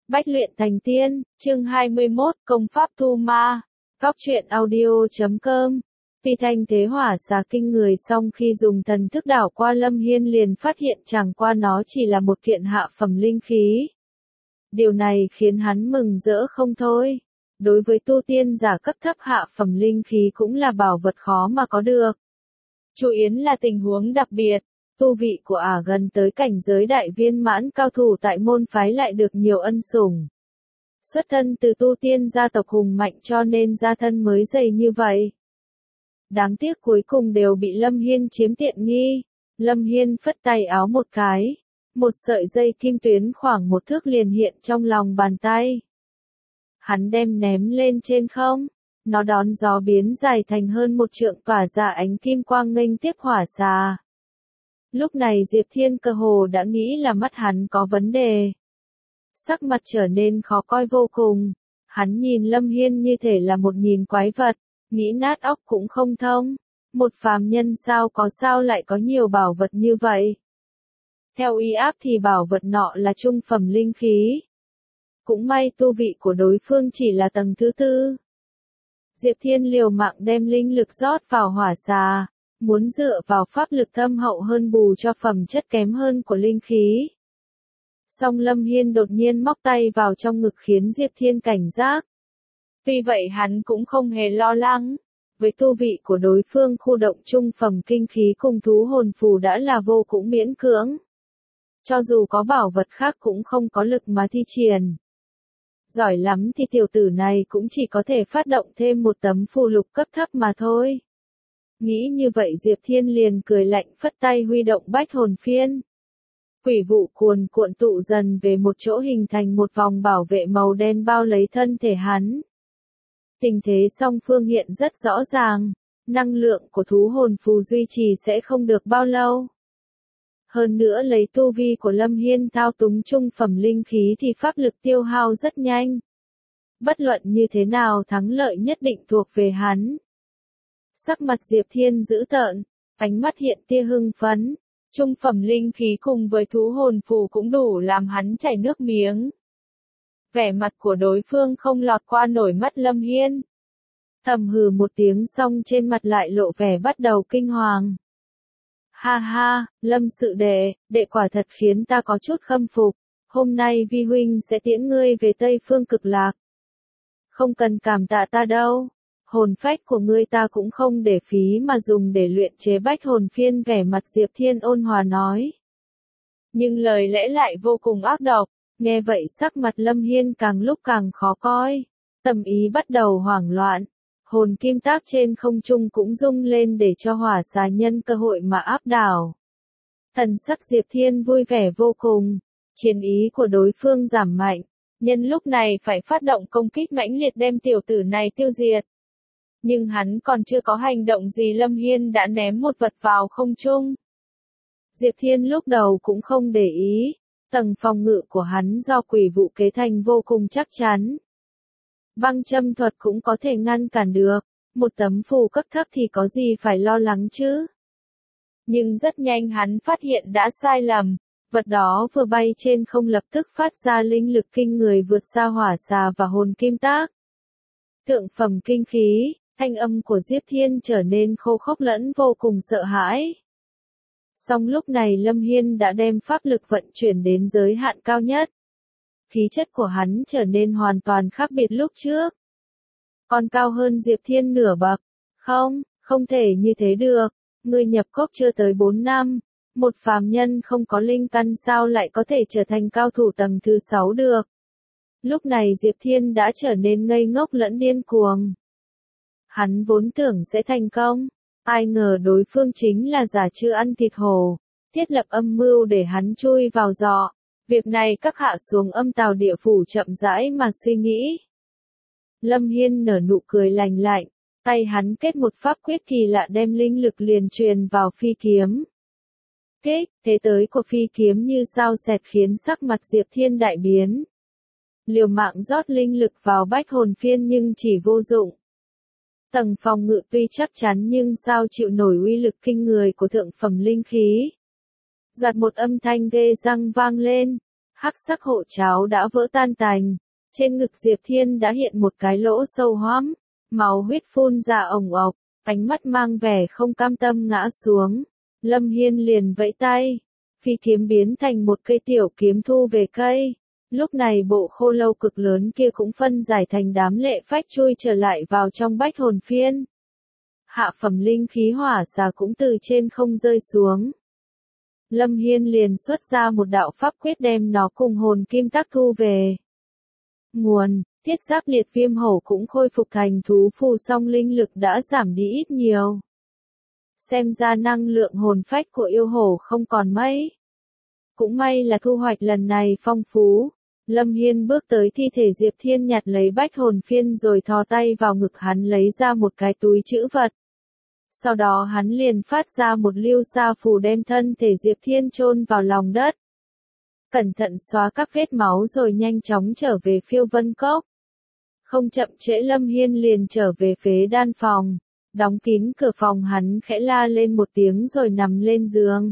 Bách luyện thành tiên, chương 21, công pháp thu ma. Góc truyện audio.com. Phi thanh thế hỏa xà kinh người, xong khi dùng thần thức đảo qua Lâm Hiên liền phát hiện chẳng qua nó chỉ là một kiện hạ phẩm linh khí. Điều này khiến hắn mừng rỡ không thôi. Đối với tu tiên giả cấp thấp, hạ phẩm linh khí cũng là bảo vật khó mà có được. Chu Yến là tình huống đặc biệt. Tu vị của ả gần tới cảnh giới đại viên mãn, cao thủ tại môn phái lại được nhiều ân sủng. Xuất thân từ tu tiên gia tộc hùng mạnh cho nên gia thân mới dày như vậy. Đáng tiếc cuối cùng đều bị Lâm Hiên chiếm tiện nghi. Lâm Hiên phất tay áo một cái. Một sợi dây kim tuyến khoảng 1 thước liền hiện trong lòng bàn tay. Hắn đem ném lên trên không. Nó đón gió biến dài thành hơn 1 trượng, tỏa ra ánh kim quang nghênh tiếp hỏa xà. Lúc này Diệp Thiên cơ hồ đã nghĩ là mắt hắn có vấn đề. Sắc mặt trở nên khó coi vô cùng. Hắn nhìn Lâm Hiên như thể là một nhìn quái vật, nghĩ nát óc cũng không thông. Một phàm nhân sao lại có nhiều bảo vật như vậy? Theo uy áp thì bảo vật nọ là trung phẩm linh khí. Cũng may tu vị của đối phương chỉ là tầng thứ 4. Diệp Thiên liều mạng đem linh lực rót vào hỏa xà. Muốn dựa vào pháp lực thâm hậu hơn bù cho phẩm chất kém hơn của linh khí. Song Lâm Hiên đột nhiên móc tay vào trong ngực khiến Diệp Thiên cảnh giác. Vì vậy hắn cũng không hề lo lắng. Với tu vị của đối phương, khu động trung phẩm kinh khí cùng thú hồn phù đã là vô cùng miễn cưỡng. Cho dù có bảo vật khác cũng không có lực mà thi triển. Giỏi lắm thì tiểu tử này cũng chỉ có thể phát động thêm một tấm phù lục cấp thấp mà thôi. Nghĩ như vậy Diệp Thiên liền cười lạnh, phất tay huy động bách hồn phiên. Quỷ vụ cuồn cuộn tụ dần về một chỗ, hình thành một vòng bảo vệ màu đen bao lấy thân thể hắn. Tình thế song phương hiện rất rõ ràng, năng lượng của thú hồn phù duy trì sẽ không được bao lâu. Hơn nữa lấy tu vi của Lâm Hiên thao túng trung phẩm linh khí thì pháp lực tiêu hao rất nhanh. Bất luận như thế nào thắng lợi nhất định thuộc về hắn. Sắc mặt Diệp Thiên dữ tợn, ánh mắt hiện tia hưng phấn. Trung phẩm linh khí cùng với thú hồn phù cũng đủ làm hắn chảy nước miếng. Vẻ mặt của đối phương không lọt qua nổi mắt Lâm Hiên. Thầm hừ một tiếng xong trên mặt lại lộ vẻ bắt đầu kinh hoàng. Ha ha, Lâm sự đệ quả thật khiến ta có chút khâm phục. Hôm nay vi huynh sẽ tiễn ngươi về Tây Phương Cực Lạc. Không cần cảm tạ ta đâu. Hồn phách của ngươi ta cũng không để phí mà dùng để luyện chế bách hồn phiên, vẻ mặt Diệp Thiên ôn hòa nói. Nhưng lời lẽ lại vô cùng ác độc, nghe vậy sắc mặt Lâm Hiên càng lúc càng khó coi. Tâm ý bắt đầu hoảng loạn, hồn kim tác trên không trung cũng rung lên để cho hỏa xà nhân cơ hội mà áp đảo. Thần sắc Diệp Thiên vui vẻ vô cùng, chiến ý của đối phương giảm mạnh, nhân lúc này phải phát động công kích mãnh liệt đem tiểu tử này tiêu diệt. Nhưng hắn còn chưa có hành động gì Lâm Hiên đã ném một vật vào không trung. Diệp Thiên lúc đầu cũng không để ý, tầng phòng ngự của hắn do quỷ vụ kế thành vô cùng chắc chắn. Băng châm thuật cũng có thể ngăn cản được, một tấm phù cấp thấp thì có gì phải lo lắng chứ. Nhưng rất nhanh hắn phát hiện đã sai lầm, vật đó vừa bay trên không lập tức phát ra linh lực kinh người vượt xa hỏa xà và hồn kim tác. Thượng phẩm kinh khí. Thanh âm của Diệp Thiên trở nên khô khốc lẫn vô cùng sợ hãi. Song lúc này Lâm Hiên đã đem pháp lực vận chuyển đến giới hạn cao nhất. Khí chất của hắn trở nên hoàn toàn khác biệt lúc trước. Còn cao hơn Diệp Thiên nửa bậc. Không thể như thế được. Ngươi nhập cốc chưa tới 4 năm. Một phàm nhân không có linh căn sao lại có thể trở thành cao thủ tầng thứ 6 được. Lúc này Diệp Thiên đã trở nên ngây ngốc lẫn điên cuồng. Hắn vốn tưởng sẽ thành công, ai ngờ đối phương chính là giả chưa ăn thịt hổ, thiết lập âm mưu để hắn chui vào giọ. Việc này các hạ xuống âm tào địa phủ chậm rãi mà suy nghĩ. Lâm Hiên nở nụ cười lành lạnh, tay hắn kết một pháp quyết kỳ lạ đem linh lực liền truyền vào phi kiếm. Thế tới của phi kiếm như sao xẹt khiến sắc mặt Diệp Thiên đại biến. Liều mạng rót linh lực vào bách hồn phiên nhưng chỉ vô dụng. Tầng phòng ngự tuy chắc chắn nhưng sao chịu nổi uy lực kinh người của thượng phẩm linh khí. Giật một âm thanh ghê răng vang lên. hắc sắc hộ cháo đã vỡ tan tành, trên ngực Diệp Thiên đã hiện một cái lỗ sâu hoắm, máu huyết phun ra ồng ộc, ánh mắt mang vẻ không cam tâm ngã xuống. Lâm Hiên liền vẫy tay, phi kiếm biến thành một cây tiểu kiếm thu về cây. Lúc này bộ khô lâu cực lớn kia cũng phân giải thành đám lệ phách chui trở lại vào trong bách hồn phiên. Hạ phẩm linh khí hỏa xà cũng từ trên không rơi xuống. Lâm Hiên liền xuất ra một đạo pháp quyết đem nó cùng hồn kim tắc thu về. Nguồn, thiết giáp liệt viêm hổ cũng khôi phục thành thú phù song linh lực đã giảm đi ít nhiều. Xem ra năng lượng hồn phách của yêu hổ không còn mấy. Cũng may là thu hoạch lần này phong phú. Lâm Hiên bước tới thi thể Diệp Thiên nhặt lấy bách hồn phiên rồi thò tay vào ngực hắn lấy ra một cái túi trữ vật. Sau đó hắn liền phát ra một lưu sa phù đem thân thể Diệp Thiên chôn vào lòng đất. Cẩn thận xóa các vết máu rồi nhanh chóng trở về phiêu vân cốc. Không chậm trễ Lâm Hiên liền trở về phế đan phòng. Đóng kín cửa phòng hắn khẽ la lên một tiếng rồi nằm lên giường.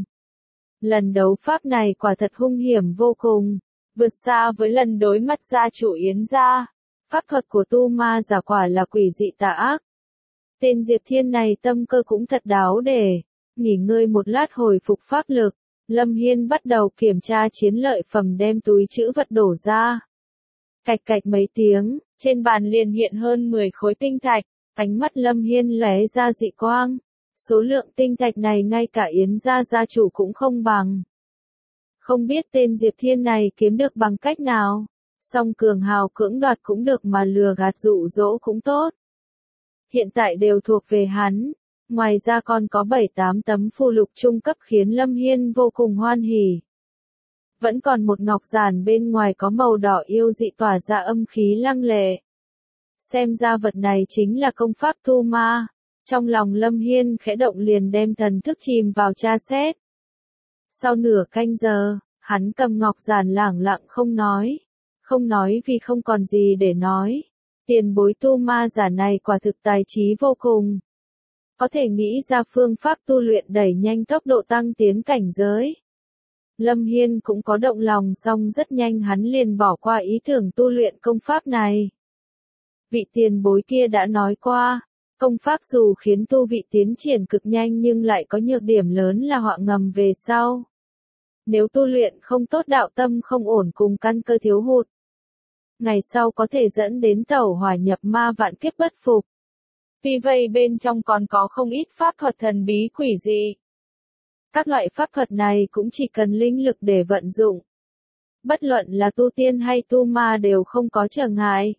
Lần đấu pháp này quả thật hung hiểm vô cùng. Vượt xa với lần đối mặt gia chủ Yến gia. Pháp thuật của tu ma giả quả là quỷ dị tà ác. Tên Diệp Thiên này tâm cơ cũng thật đáo để. Nghỉ ngơi một lát hồi phục pháp lực. Lâm Hiên bắt đầu kiểm tra chiến lợi phẩm đem túi trữ vật đổ ra. Cạch cạch mấy tiếng, trên bàn liền hiện hơn 10 khối tinh thạch. Ánh mắt Lâm Hiên lóe ra dị quang. Số lượng tinh thạch này ngay cả Yến gia gia chủ cũng không bằng. Không biết tên Diệp Thiên này kiếm được bằng cách nào. Song cường hào cưỡng đoạt cũng được mà lừa gạt dụ dỗ cũng tốt. Hiện tại đều thuộc về hắn. Ngoài ra còn có 7-8 tấm phù lục trung cấp khiến Lâm Hiên vô cùng hoan hỉ. Vẫn còn một ngọc giản bên ngoài có màu đỏ yêu dị tỏa ra âm khí lăng lệ. Xem ra vật này chính là công pháp thu ma. Trong lòng Lâm Hiên khẽ động liền đem thần thức chìm vào tra xét. Sau nửa canh giờ, hắn cầm ngọc giản lẳng lặng không nói. Không nói vì không còn gì để nói. Tiền bối tu ma giả này quả thực tài trí vô cùng. Có thể nghĩ ra phương pháp tu luyện đẩy nhanh tốc độ tăng tiến cảnh giới. Lâm Hiên cũng có động lòng song rất nhanh hắn liền bỏ qua ý tưởng tu luyện công pháp này. Vị tiền bối kia đã nói qua, công pháp dù khiến tu vị tiến triển cực nhanh nhưng lại có nhược điểm lớn là họa ngầm về sau. Nếu tu luyện không tốt đạo tâm không ổn cùng căn cơ thiếu hụt. Ngày sau có thể dẫn đến tẩu hỏa nhập ma vạn kiếp bất phục. Vì vậy bên trong còn có không ít pháp thuật thần bí quỷ dị. Các loại pháp thuật này cũng chỉ cần linh lực để vận dụng. Bất luận là tu tiên hay tu ma đều không có trở ngại.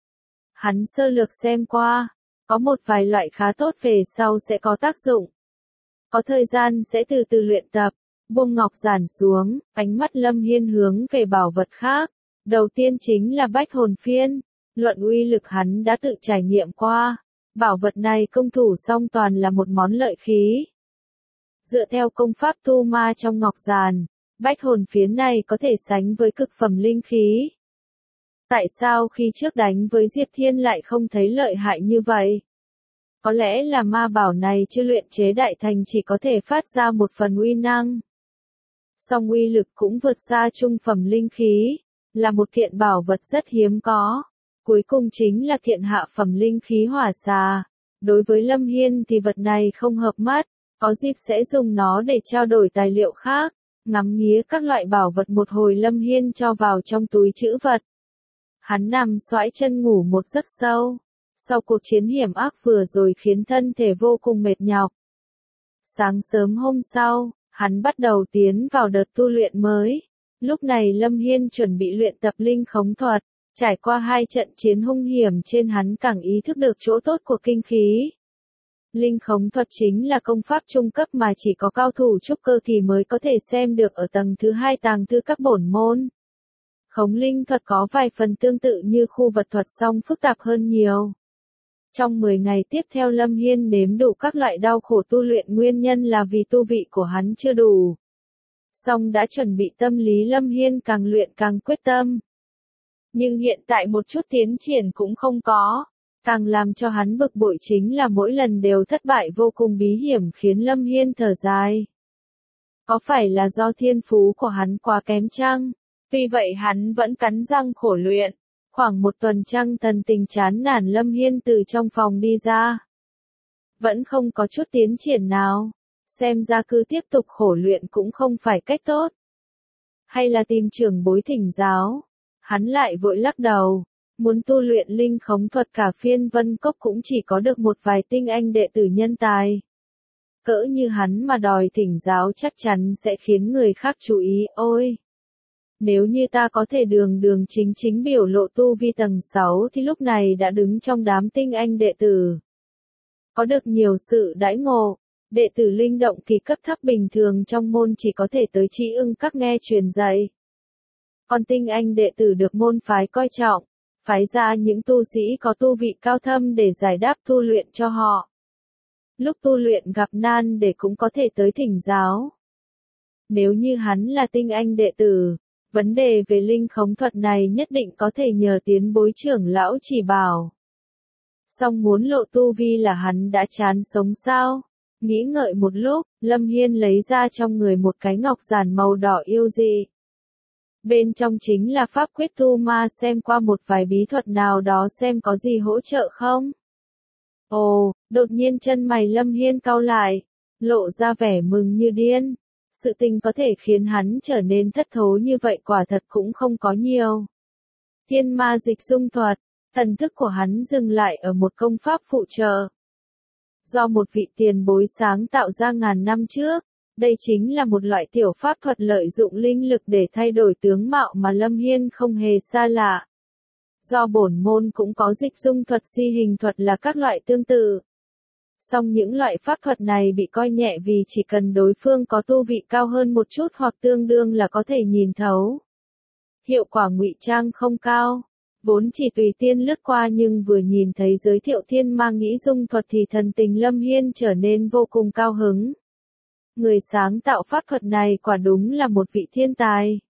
Hắn sơ lược xem qua, có một vài loại khá tốt về sau sẽ có tác dụng. Có thời gian sẽ từ từ luyện tập, buông ngọc giản xuống, ánh mắt Lâm Hiên hướng về bảo vật khác. Đầu tiên chính là bách hồn phiên, luận uy lực hắn đã tự trải nghiệm qua. Bảo vật này công thủ song toàn là một món lợi khí. Dựa theo công pháp tu ma trong ngọc giản, bách hồn phiến này có thể sánh với cực phẩm linh khí. Tại sao khi trước đánh với Diệp Thiên lại không thấy lợi hại như vậy? Có lẽ là ma bảo này chưa luyện chế đại thành chỉ có thể phát ra một phần uy năng. Song uy lực cũng vượt xa trung phẩm linh khí, là một kiện bảo vật rất hiếm có. Cuối cùng chính là kiện hạ phẩm linh khí hỏa xà. Đối với Lâm Hiên thì vật này không hợp mắt, có dịp sẽ dùng nó để trao đổi tài liệu khác. Ngắm nghía các loại bảo vật một hồi Lâm Hiên cho vào trong túi trữ vật. Hắn nằm xoãi chân ngủ một giấc sâu. Sau cuộc chiến hiểm ác vừa rồi khiến thân thể vô cùng mệt nhọc. Sáng sớm hôm sau, hắn bắt đầu tiến vào đợt tu luyện mới. Lúc này Lâm Hiên chuẩn bị luyện tập linh khống thuật. Trải qua 2 trận chiến hung hiểm trên hắn càng ý thức được chỗ tốt của kinh khí. Linh khống thuật chính là công pháp trung cấp mà chỉ có cao thủ trúc cơ thì mới có thể xem được ở tầng thứ 2 tàng thư các bổn môn. Khống linh thuật có vài phần tương tự như khu vật thuật song phức tạp hơn nhiều. Trong 10 ngày tiếp theo Lâm Hiên nếm đủ các loại đau khổ tu luyện nguyên nhân là vì tu vị của hắn chưa đủ. Song đã chuẩn bị tâm lý Lâm Hiên càng luyện càng quyết tâm. Nhưng hiện tại một chút tiến triển cũng không có. Càng làm cho hắn bực bội chính là mỗi lần đều thất bại vô cùng bí hiểm khiến Lâm Hiên thở dài. Có phải là do thiên phú của hắn quá kém chăng? Tuy vậy hắn vẫn cắn răng khổ luyện. Khoảng một tuần trăng thần tình chán nản Lâm Hiên từ trong phòng đi ra. Vẫn không có chút tiến triển nào. Xem ra cứ tiếp tục khổ luyện cũng không phải cách tốt. Hay là tìm trưởng bối thỉnh giáo. Hắn lại vội lắc đầu. Muốn tu luyện linh khống thuật cả phiên Vân Cốc cũng chỉ có được một vài tinh anh đệ tử nhân tài. Cỡ như hắn mà đòi thỉnh giáo chắc chắn sẽ khiến người khác chú ý. Ôi! Nếu như ta có thể đường đường chính chính biểu lộ tu vi tầng 6 thì lúc này đã đứng trong đám tinh anh đệ tử. Có được nhiều sự đãi ngộ, đệ tử linh động kỳ cấp thấp bình thường trong môn chỉ có thể tới Trí Ưng Các nghe truyền dạy. Còn tinh anh đệ tử được môn phái coi trọng, phái ra những tu sĩ có tu vị cao thâm để giải đáp tu luyện cho họ. Lúc tu luyện gặp nan để cũng có thể tới thỉnh giáo. Nếu như hắn là tinh anh đệ tử, vấn đề về linh khống thuật này nhất định có thể nhờ tiến bối trưởng lão chỉ bảo. Song muốn lộ tu vi là hắn đã chán sống sao? Nghĩ ngợi một lúc, Lâm Hiên lấy ra trong người một cái ngọc giản màu đỏ yêu dị. Bên trong chính là pháp quyết tu ma, xem qua một vài bí thuật nào đó xem có gì hỗ trợ không. Ồ, đột nhiên chân mày Lâm Hiên cau lại, lộ ra vẻ mừng như điên. Sự tình có thể khiến hắn trở nên thất thố như vậy quả thật cũng không có nhiều. Thiên ma dịch dung thuật, thần thức của hắn dừng lại ở một công pháp phụ trợ. Do một vị tiền bối sáng tạo ra ngàn năm trước, đây chính là một loại tiểu pháp thuật lợi dụng linh lực để thay đổi tướng mạo mà Lâm Hiên không hề xa lạ. Do bổn môn cũng có dịch dung thuật, di hình thuật là các loại tương tự. Song những loại pháp thuật này bị coi nhẹ vì chỉ cần đối phương có tu vị cao hơn một chút hoặc tương đương là có thể nhìn thấu. Hiệu quả ngụy trang không cao, vốn chỉ tùy tiên lướt qua nhưng vừa nhìn thấy giới thiệu thiên ma nghĩ dung thuật thì thần tình Lâm Hiên trở nên vô cùng cao hứng. Người sáng tạo pháp thuật này quả đúng là một vị thiên tài.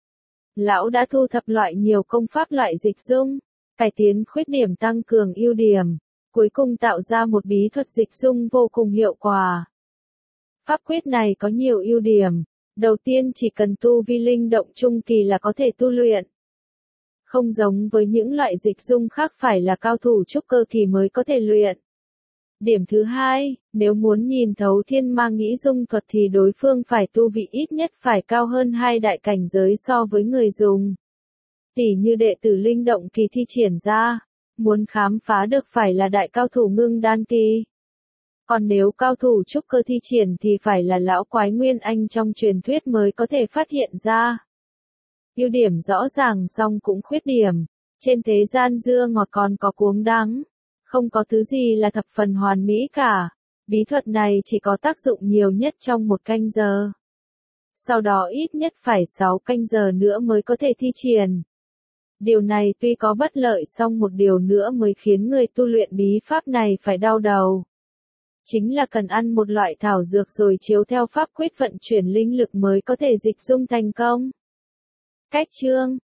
Lão đã thu thập loại nhiều công pháp loại dịch dung, cải tiến khuyết điểm tăng cường ưu điểm, cuối cùng tạo ra một bí thuật dịch dung vô cùng hiệu quả. Pháp quyết này có nhiều ưu điểm. Đầu tiên chỉ cần tu vi linh động trung kỳ là có thể tu luyện. Không giống với những loại dịch dung khác phải là cao thủ trúc cơ thì mới có thể luyện. Điểm thứ hai, nếu muốn nhìn thấu thiên ma nghĩ dung thuật thì đối phương phải tu vị ít nhất phải cao hơn 2 đại cảnh giới so với người dùng. Tỉ như đệ tử linh động kỳ thi triển ra, muốn khám phá được phải là đại cao thủ ngưng đan kỳ. Còn nếu cao thủ trúc cơ thi triển thì phải là lão quái nguyên anh trong truyền thuyết mới có thể phát hiện ra. Ưu điểm rõ ràng song cũng khuyết điểm. Trên thế gian dưa ngọt còn có cuống đắng. Không có thứ gì là thập phần hoàn mỹ cả. Bí thuật này chỉ có tác dụng nhiều nhất trong 1 canh giờ. Sau đó ít nhất phải 6 canh giờ nữa mới có thể thi triển. Điều này tuy có bất lợi song một điều nữa mới khiến người tu luyện bí pháp này phải đau đầu. Chính là cần ăn một loại thảo dược rồi chiếu theo pháp quyết vận chuyển linh lực mới có thể dịch dung thành công. Cách chương